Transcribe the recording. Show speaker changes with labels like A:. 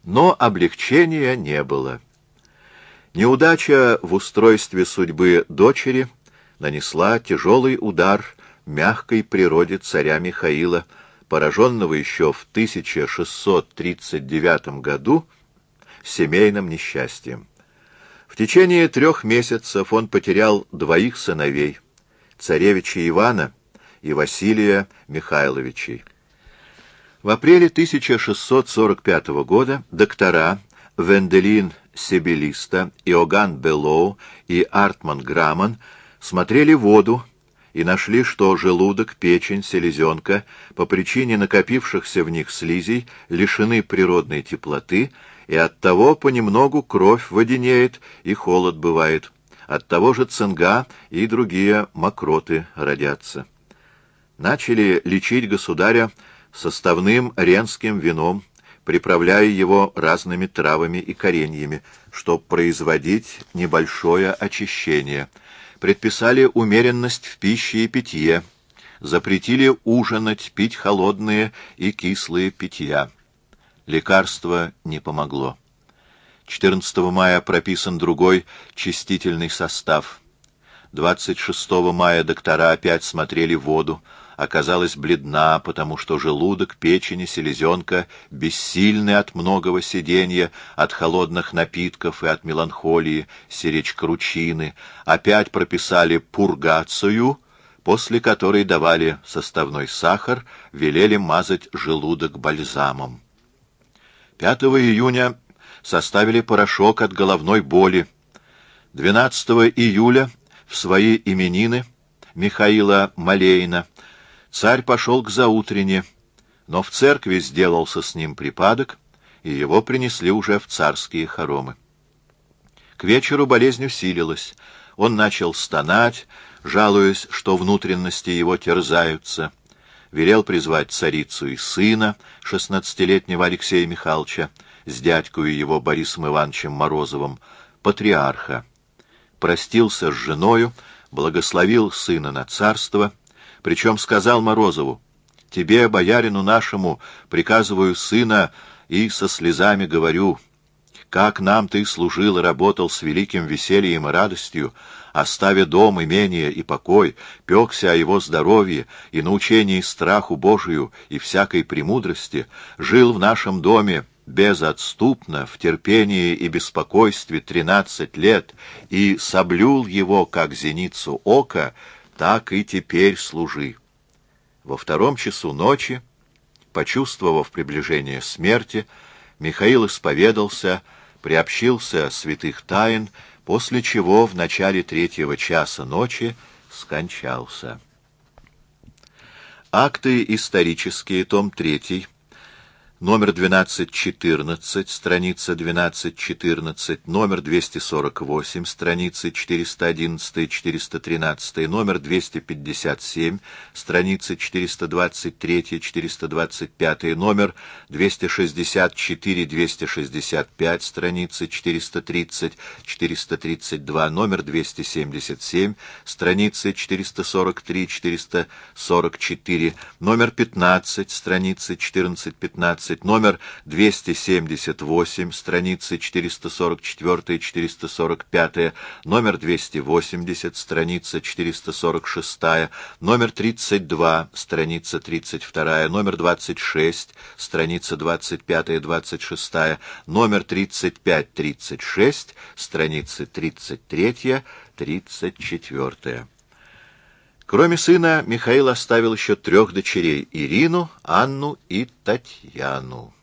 A: Но облегчения не было. Неудача в устройстве судьбы дочери нанесла тяжелый удар мягкой природе царя Михаила, пораженного еще в 1639 году семейным несчастьем. В течение 3 месяцев он потерял 2 сыновей, царевича Ивана и Василия Михайловичей. В апреле 1645 года доктора Венделин Себелиста, Иоганн Беллоу и Артман Грамман смотрели воду и нашли, что желудок, печень, селезенка по причине накопившихся в них слизей лишены природной теплоты, и оттого понемногу кровь водянеет и холод бывает. От того же цинга и другие мокроты родятся. Начали лечить государя составным ренским вином, приправляя его разными травами и кореньями, чтобы производить небольшое очищение. Предписали умеренность в пище и питье, запретили ужинать, пить холодные и кислые питья. Лекарство не помогло. 14 мая прописан другой чистительный состав. 26 мая доктора опять смотрели воду. Оказалась бледна, потому что желудок, печень и селезенка бессильны от многого сиденья, от холодных напитков и от меланхолии, сиречь кручины. Опять прописали пургацию, после которой давали составной сахар, велели мазать желудок бальзамом. 5 июня составили порошок от головной боли. 12 июля в свои именины Михаила Малейна царь пошел к заутрене, но в церкви сделался с ним припадок, и его принесли уже в царские хоромы. К вечеру болезнь усилилась. Он начал стонать, жалуясь, что внутренности его терзаются. Велел призвать царицу и сына, 16-летнего Алексея Михайловича, с дядькою его Борисом Ивановичем Морозовым, патриарха. Простился с женою, благословил сына на царство, причем сказал Морозову: «Тебе, боярину нашему, приказываю сына и со слезами говорю, как нам ты служил и работал с великим весельем и радостью, оставя дом, имение и покой, пекся о его здоровье и научении страху Божию и всякой премудрости, жил в нашем доме безотступно, в терпении и беспокойстве 13 лет, и соблюл его, как зеницу ока, так и теперь служи». Во 2 часу ночи, почувствовав приближение смерти, Михаил исповедался, приобщился святых тайн, после чего в начале 3 часа ночи скончался. Акты исторические, том 3, номер 1214, страница 1214, номер 248, страницы 411-413, номер 257, страницы 423-425, номер 264-265, страницы 430-432, номер 277, страницы 443-444, номер 15, страницы 14-15, номер 278, страницы 444-445, номер 280, страница 446, номер 32, страница 32, номер 26, страница 25-26, номер 35-36, страницы 33-34. Кроме сына, Михаил оставил еще 3 дочерей — Ирину, Анну и Татьяну.